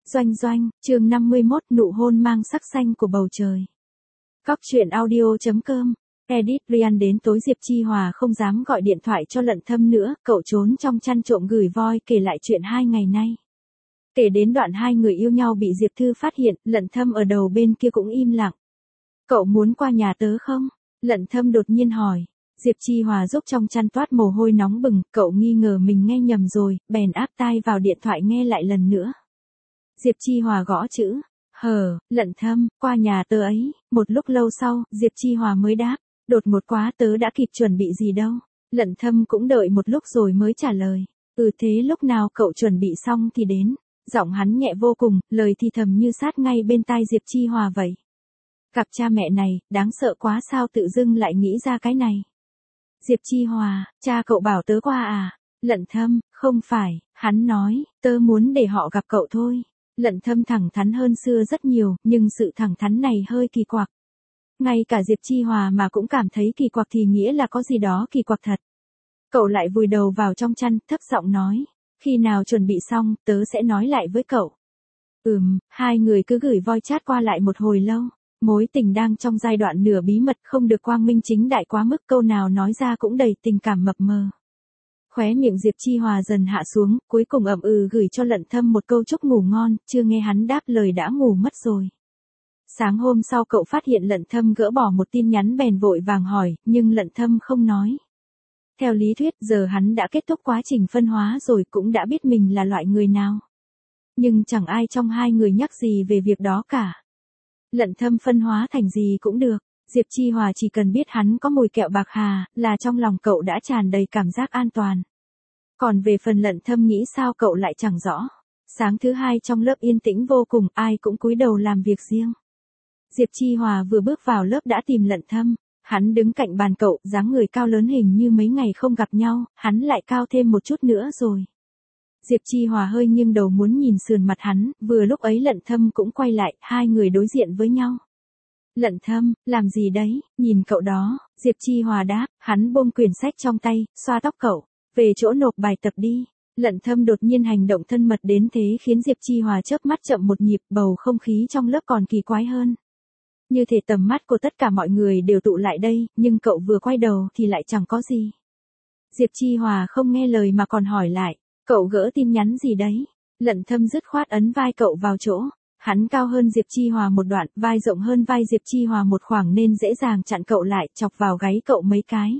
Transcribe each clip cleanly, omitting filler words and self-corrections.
Doanh doanh, chương 51, nụ hôn mang sắc xanh của bầu trời. Cóc truyện audio.com. Edit Ryan đến tối Diệp Chi Hòa không dám gọi điện thoại cho Lận Thâm nữa, cậu trốn trong chăn trộm gửi voi kể lại chuyện 2 ngày nay. Kể đến đoạn hai người yêu nhau bị Diệp Thư phát hiện, Lận Thâm ở đầu bên kia cũng im lặng. Cậu muốn qua nhà tớ không? Lận Thâm đột nhiên hỏi. Diệp Chi Hòa giúp trong chăn toát mồ hôi nóng bừng, cậu nghi ngờ mình nghe nhầm rồi, bèn áp tai vào điện thoại nghe lại lần nữa. Diệp Chi Hòa gõ chữ, Lận Thâm, qua nhà tớ ấy. Một lúc lâu sau, Diệp Chi Hòa mới đáp, đột ngột quá tớ đã kịp chuẩn bị gì đâu. Lận Thâm cũng đợi một lúc rồi mới trả lời, thế lúc nào cậu chuẩn bị xong thì đến. Giọng hắn nhẹ vô cùng, lời thì thầm như sát ngay bên tai Diệp Chi Hòa vậy. Cặp cha mẹ này, đáng sợ quá sao tự dưng lại nghĩ ra cái này. Diệp Chi Hòa, cha cậu bảo tớ qua à? Lận Thâm, không phải, hắn nói, tớ muốn để họ gặp cậu thôi. Lận Thâm thẳng thắn hơn xưa rất nhiều, nhưng sự thẳng thắn này hơi kỳ quặc. Ngay cả Diệp Chi Hòa mà cũng cảm thấy kỳ quặc thì nghĩa là có gì đó kỳ quặc thật. Cậu lại vùi đầu vào trong chăn, thấp giọng nói, khi nào chuẩn bị xong, tớ sẽ nói lại với cậu. Hai người cứ gửi voi chat qua lại một hồi lâu. Mối tình đang trong giai đoạn nửa bí mật, không được quang minh chính đại quá mức, câu nào nói ra cũng đầy tình cảm mập mờ. Khóe miệng Diệp Chi Hòa dần hạ xuống, cuối cùng gửi cho Lận Thâm một câu chúc ngủ ngon, chưa nghe hắn đáp lời đã ngủ mất rồi. Sáng hôm sau cậu phát hiện Lận Thâm gỡ bỏ một tin nhắn bèn vội vàng hỏi, nhưng Lận Thâm không nói. Theo lý thuyết giờ hắn đã kết thúc quá trình phân hóa rồi, cũng đã biết mình là loại người nào. Nhưng chẳng ai trong hai người nhắc gì về việc đó cả. Lận Thâm phân hóa thành gì cũng được, Diệp Chi Hòa chỉ cần biết hắn có mùi kẹo bạc hà, là trong lòng cậu đã tràn đầy cảm giác an toàn. Còn về phần Lận Thâm nghĩ sao cậu lại chẳng rõ. Sáng thứ hai trong lớp yên tĩnh vô cùng, ai cũng cúi đầu làm việc riêng. Diệp Chi Hòa vừa bước vào lớp đã tìm Lận Thâm, hắn đứng cạnh bàn cậu, dáng người cao lớn hình như mấy ngày không gặp nhau, hắn lại cao thêm một chút nữa rồi. Diệp Chi Hòa hơi nghiêng đầu muốn nhìn sườn mặt hắn, vừa lúc ấy Lận Thâm cũng quay lại, hai người đối diện với nhau. Lận Thâm, làm gì đấy, nhìn cậu đó, Diệp Chi Hòa đáp, hắn buông quyển sách trong tay, xoa tóc cậu, về chỗ nộp bài tập đi. Lận Thâm đột nhiên hành động thân mật đến thế khiến Diệp Chi Hòa chớp mắt chậm một nhịp, bầu không khí trong lớp còn kỳ quái hơn. Như thể tầm mắt của tất cả mọi người đều tụ lại đây, nhưng cậu vừa quay đầu thì lại chẳng có gì. Diệp Chi Hòa không nghe lời mà còn hỏi lại. Cậu gỡ tin nhắn gì đấy? Lận Thâm dứt khoát ấn vai cậu vào chỗ. Hắn cao hơn Diệp Chi Hòa một đoạn, vai rộng hơn vai Diệp Chi Hòa một khoảng nên dễ dàng chặn cậu lại, chọc vào gáy cậu mấy cái.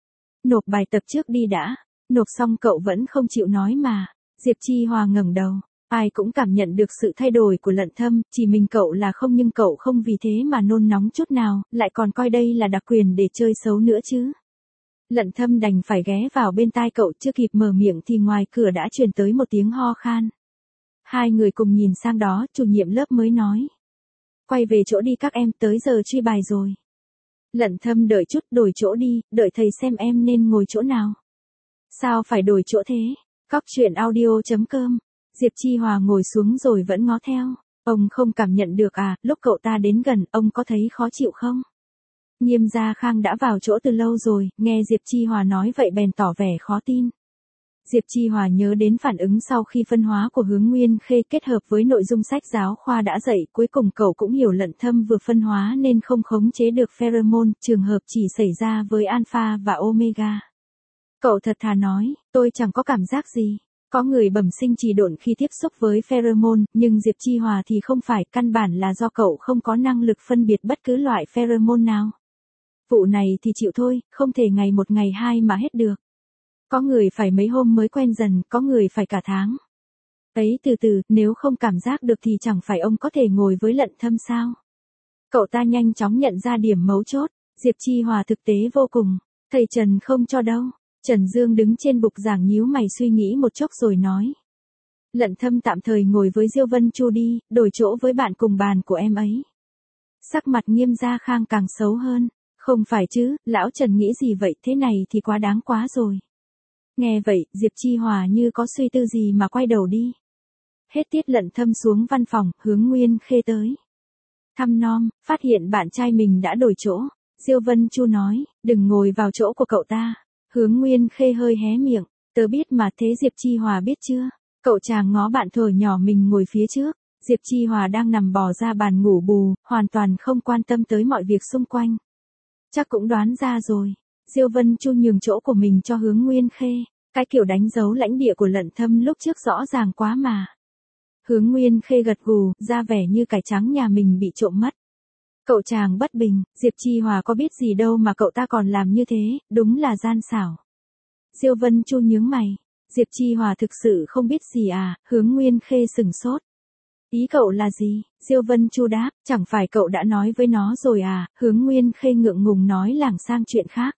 Nộp bài tập trước đi đã. Nộp xong cậu vẫn không chịu nói mà. Diệp Chi Hòa ngẩng đầu. Ai cũng cảm nhận được sự thay đổi của Lận Thâm, chỉ mình cậu là không, nhưng cậu không vì thế mà nôn nóng chút nào, lại còn coi đây là đặc quyền để chơi xấu nữa chứ. Lận Thâm đành phải ghé vào bên tai cậu, chưa kịp mở miệng thì ngoài cửa đã truyền tới một tiếng ho khan. Hai người cùng nhìn sang đó, chủ nhiệm lớp mới nói. Quay về chỗ đi các em, tới giờ truy bài rồi. Lận Thâm đợi chút, đổi chỗ đi, đợi thầy xem em nên ngồi chỗ nào. Sao phải đổi chỗ thế? Cóc truyện audio.com. Diệp Chi Hòa ngồi xuống rồi vẫn ngó theo. Ông không cảm nhận được à, lúc cậu ta đến gần, ông có thấy khó chịu không? Nghiêm Gia Khang đã vào chỗ từ lâu rồi, nghe Diệp Chi Hòa nói vậy bèn tỏ vẻ khó tin. Diệp Chi Hòa nhớ đến phản ứng sau khi phân hóa của Hướng Nguyên Khê kết hợp với nội dung sách giáo khoa đã dạy, cuối cùng cậu cũng hiểu Lận Thâm vừa phân hóa nên không khống chế được pheromone, trường hợp chỉ xảy ra với alpha và omega. Cậu thật thà nói, tôi chẳng có cảm giác gì. Có người bẩm sinh trì độn khi tiếp xúc với pheromone, nhưng Diệp Chi Hòa thì không phải, căn bản là do cậu không có năng lực phân biệt bất cứ loại pheromone nào. Vụ này thì chịu thôi, không thể ngày một ngày hai mà hết được. Có người phải mấy hôm mới quen dần, có người phải cả tháng. Ấy từ từ, nếu không cảm giác được thì chẳng phải ông có thể ngồi với Lận Thâm sao? Cậu ta nhanh chóng nhận ra điểm mấu chốt, Diệp Chi Hòa thực tế vô cùng. Thầy Trần không cho đâu. Trần Dương đứng trên bục giảng nhíu mày suy nghĩ một chốc rồi nói. Lận Thâm tạm thời ngồi với Diêu Vân Chu đi, đổi chỗ với bạn cùng bàn của em ấy. Sắc mặt Nghiêm Gia Khang càng xấu hơn. Không phải chứ, lão Trần nghĩ gì vậy, thế này thì quá đáng quá rồi. Nghe vậy, Diệp Chi Hòa như có suy tư gì mà quay đầu đi. Hết tiết Lận Thâm xuống văn phòng, Hướng Nguyên Khê tới. Thăm nom, phát hiện bạn trai mình đã đổi chỗ. Diêu Vân Chu nói, đừng ngồi vào chỗ của cậu ta. Hướng Nguyên Khê hơi hé miệng, tớ biết mà, thế Diệp Chi Hòa biết chưa? Cậu chàng ngó bạn thuở nhỏ mình ngồi phía trước. Diệp Chi Hòa đang nằm bò ra bàn ngủ bù, hoàn toàn không quan tâm tới mọi việc xung quanh. Chắc cũng đoán ra rồi. Diêu Vân Chu nhường chỗ của mình cho Hướng Nguyên Khê. Cái kiểu đánh dấu lãnh địa của Lận Thâm lúc trước rõ ràng quá mà. Hướng Nguyên Khê gật gù, ra vẻ như cải trắng nhà mình bị trộm mất. Cậu chàng bất bình, Diệp Chi Hòa có biết gì đâu mà cậu ta còn làm như thế, đúng là gian xảo. Diêu Vân Chu nhướng mày. Diệp Chi Hòa thực sự không biết gì à? Hướng Nguyên Khê sừng sốt. Ý cậu là gì? Diêu Vân Chu đáp, chẳng phải cậu đã nói với nó rồi à? Hướng Nguyên Khê ngượng ngùng nói lảng sang chuyện khác.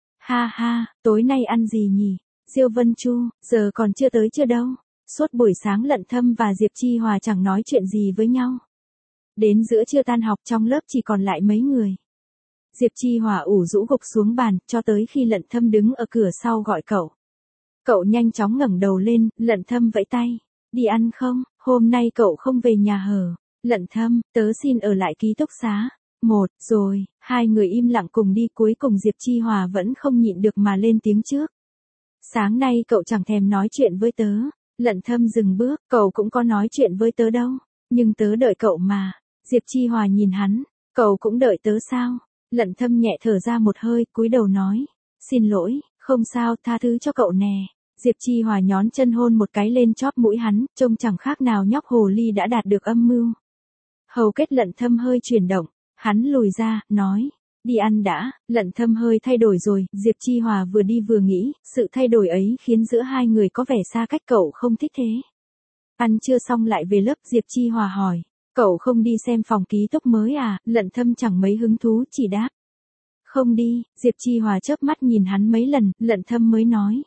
Ha ha, tối nay ăn gì nhỉ? Diêu Vân Chu, giờ còn chưa tới chưa đâu. Suốt buổi sáng Lận Thâm và Diệp Chi Hòa chẳng nói chuyện gì với nhau. Đến giữa trưa tan học trong lớp chỉ còn lại mấy người. Diệp Chi Hòa ủ rũ gục xuống bàn, cho tới khi Lận Thâm đứng ở cửa sau gọi cậu. Cậu nhanh chóng ngẩng đầu lên, Lận Thâm vẫy tay. Đi ăn không? Hôm nay cậu không về nhà hở? Lận Thâm, tớ xin ở lại ký túc xá. Một, rồi, hai người im lặng cùng đi, cuối cùng Diệp Chi Hòa vẫn không nhịn được mà lên tiếng trước. Sáng nay cậu chẳng thèm nói chuyện với tớ. Lận Thâm dừng bước, cậu cũng có nói chuyện với tớ đâu. Nhưng tớ đợi cậu mà. Diệp Chi Hòa nhìn hắn, cậu cũng đợi tớ sao? Lận Thâm nhẹ thở ra một hơi, cúi đầu nói. Xin lỗi, không sao, tha thứ cho cậu nè. Diệp Chi Hòa nhón chân hôn một cái lên chóp mũi hắn, trông chẳng khác nào nhóc hồ ly đã đạt được âm mưu. Hầu kết Lận Thâm hơi chuyển động, hắn lùi ra, nói. Đi ăn đã. Lận Thâm hơi thay đổi rồi. Diệp Chi Hòa vừa đi vừa nghĩ, sự thay đổi ấy khiến giữa hai người có vẻ xa cách, cậu không thích thế. Ăn chưa xong lại về lớp, Diệp Chi Hòa hỏi. Cậu không đi xem phòng ký túc mới à? Lận Thâm chẳng mấy hứng thú, chỉ đáp. Không đi. Diệp Chi Hòa chớp mắt nhìn hắn mấy lần, Lận Thâm mới nói.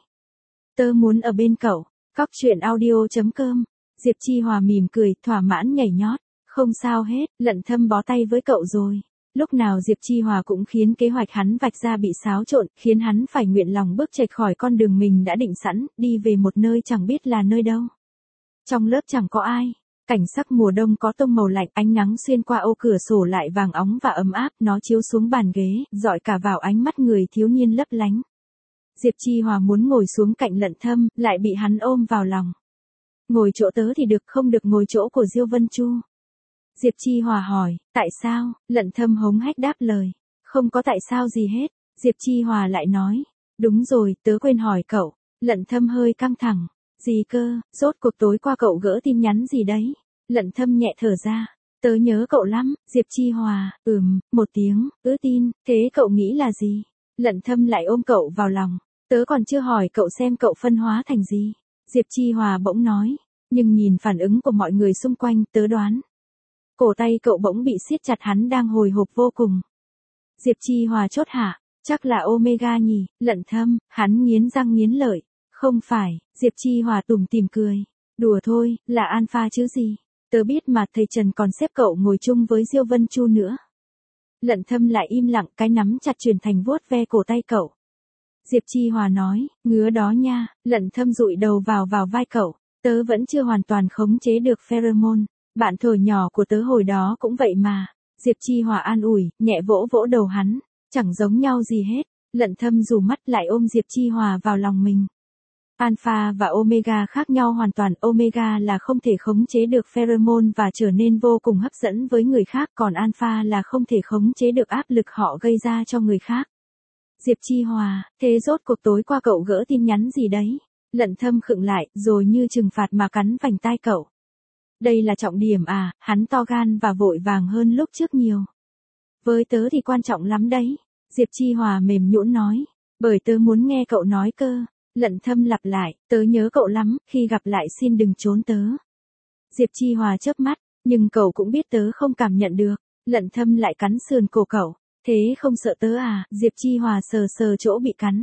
Tớ muốn ở bên cậu. Cóc truyện audio.com. Diệp Chi Hòa mỉm cười, thỏa mãn nhảy nhót. Không sao hết, Lận Thâm bó tay với cậu rồi. Lúc nào Diệp Chi Hòa cũng khiến kế hoạch hắn vạch ra bị xáo trộn, khiến hắn phải nguyện lòng bước chệch khỏi con đường mình đã định sẵn, đi về một nơi chẳng biết là nơi đâu. Trong lớp chẳng có ai. Cảnh sắc mùa đông có tông màu lạnh, ánh nắng xuyên qua ô cửa sổ lại vàng óng và ấm áp, nó chiếu xuống bàn ghế, dọi cả vào ánh mắt người thiếu niên lấp lánh. Diệp Chi Hòa muốn ngồi xuống cạnh Lận Thâm, lại bị hắn ôm vào lòng. Ngồi chỗ tớ thì được, không được ngồi chỗ của Diêu Vân Chu. Diệp Chi Hòa hỏi, tại sao? Lận Thâm hống hách đáp lời. Không có tại sao gì hết. Diệp Chi Hòa lại nói, đúng rồi, tớ quên hỏi cậu. Lận Thâm hơi căng thẳng. Gì cơ? Rốt cuộc tối qua cậu gỡ tin nhắn gì đấy? Lận Thâm nhẹ thở ra. Tớ nhớ cậu lắm. Diệp Chi Hòa, một tiếng, tin, thế cậu nghĩ là gì? Lận Thâm lại ôm cậu vào lòng. Tớ còn chưa hỏi cậu xem cậu phân hóa thành gì. Diệp Chi Hòa bỗng nói, nhưng nhìn phản ứng của mọi người xung quanh, tớ đoán. Cổ tay cậu bỗng bị siết chặt, hắn đang hồi hộp vô cùng. Diệp Chi Hòa chốt hạ, chắc là Omega nhỉ? Lận Thâm, hắn nghiến răng nghiến lợi. Không phải. Diệp Chi Hòa tủm tỉm cười. Đùa thôi, là Alpha chứ gì. Tớ biết mà, thầy Trần còn xếp cậu ngồi chung với Diêu Vân Chu nữa. Lận Thâm lại im lặng, cái nắm chặt chuyển thành vuốt ve cổ tay cậu. Diệp Chi Hòa nói, ngứa đó nha. Lận Thâm dụi đầu vào vai cậu. Tớ vẫn chưa hoàn toàn khống chế được pheromone. Bạn thổi nhỏ của tớ hồi đó cũng vậy mà. Diệp Chi Hòa an ủi, nhẹ vỗ vỗ đầu hắn. Chẳng giống nhau gì hết. Lận Thâm rủ mắt lại ôm Diệp Chi Hòa vào lòng mình. Alpha và Omega khác nhau hoàn toàn. Omega là không thể khống chế được pheromone và trở nên vô cùng hấp dẫn với người khác, còn Alpha là không thể khống chế được áp lực họ gây ra cho người khác. Diệp Chi Hòa, thế rốt cuộc tối qua cậu gỡ tin nhắn gì đấy? Lận Thâm khựng lại, rồi như trừng phạt mà cắn vành tai cậu. Đây là trọng điểm à? Hắn to gan và vội vàng hơn lúc trước nhiều. Với tớ thì quan trọng lắm đấy. Diệp Chi Hòa mềm nhũn nói. Bởi tớ muốn nghe cậu nói cơ. Lận Thâm lặp lại, tớ nhớ cậu lắm, khi gặp lại xin đừng trốn tớ. Diệp Chi Hòa chớp mắt, nhưng cậu cũng biết tớ không cảm nhận được. Lận Thâm lại cắn sườn cổ cậu. Thế không sợ tớ à? Diệp Chi Hòa sờ sờ chỗ bị cắn.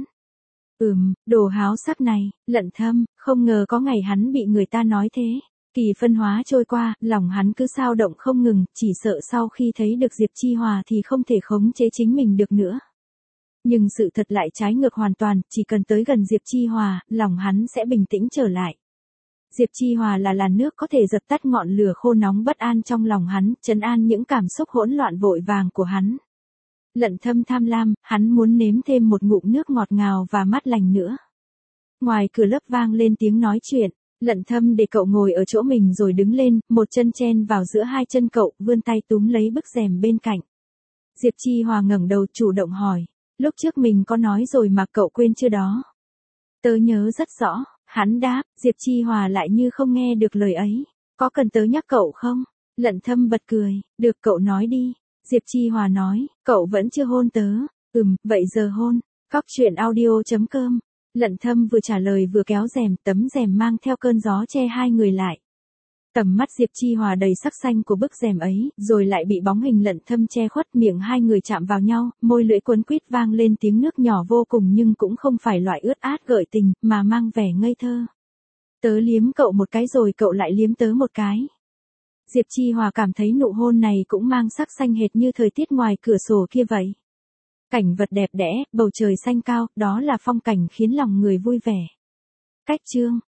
Đồ háo sắc này. Lận Thâm, không ngờ có ngày hắn bị người ta nói thế. Kỳ phân hóa trôi qua, lòng hắn cứ xao động không ngừng, chỉ sợ sau khi thấy được Diệp Chi Hòa thì không thể khống chế chính mình được nữa. Nhưng sự thật lại trái ngược hoàn toàn, chỉ cần tới gần Diệp Chi Hòa, lòng hắn sẽ bình tĩnh trở lại. Diệp Chi Hòa là làn nước có thể dập tắt ngọn lửa khô nóng bất an trong lòng hắn, trấn an những cảm xúc hỗn loạn vội vàng của hắn. Lận Thâm tham lam, hắn muốn nếm thêm một ngụm nước ngọt ngào và mát lành nữa. Ngoài cửa lớp vang lên tiếng nói chuyện, Lận Thâm để cậu ngồi ở chỗ mình rồi đứng lên, một chân chen vào giữa hai chân cậu, vươn tay túm lấy bức rèm bên cạnh. Diệp Chi Hòa ngẩng đầu chủ động hỏi, lúc trước mình có nói rồi mà cậu quên chưa đó? Tớ nhớ rất rõ, hắn đáp. Diệp Chi Hòa lại như không nghe được lời ấy. Có cần tớ nhắc cậu không? Lận Thâm bật cười, được cậu nói đi. Diệp Chi Hòa nói, cậu vẫn chưa hôn tớ. Vậy giờ hôn. Cóc truyện audio.com. Lận Thâm vừa trả lời vừa kéo rèm, tấm rèm mang theo cơn gió che hai người lại. Tầm mắt Diệp Chi Hòa đầy sắc xanh của bức rèm ấy, rồi lại bị bóng hình Lận Thâm che khuất, miệng hai người chạm vào nhau, môi lưỡi quấn quýt vang lên tiếng nước nhỏ vô cùng nhưng cũng không phải loại ướt át gợi tình, mà mang vẻ ngây thơ. Tớ liếm cậu một cái rồi cậu lại liếm tớ một cái. Diệp Chi Hòa cảm thấy nụ hôn này cũng mang sắc xanh hệt như thời tiết ngoài cửa sổ kia vậy. Cảnh vật đẹp đẽ, bầu trời xanh cao, đó là phong cảnh khiến lòng người vui vẻ. Cách chương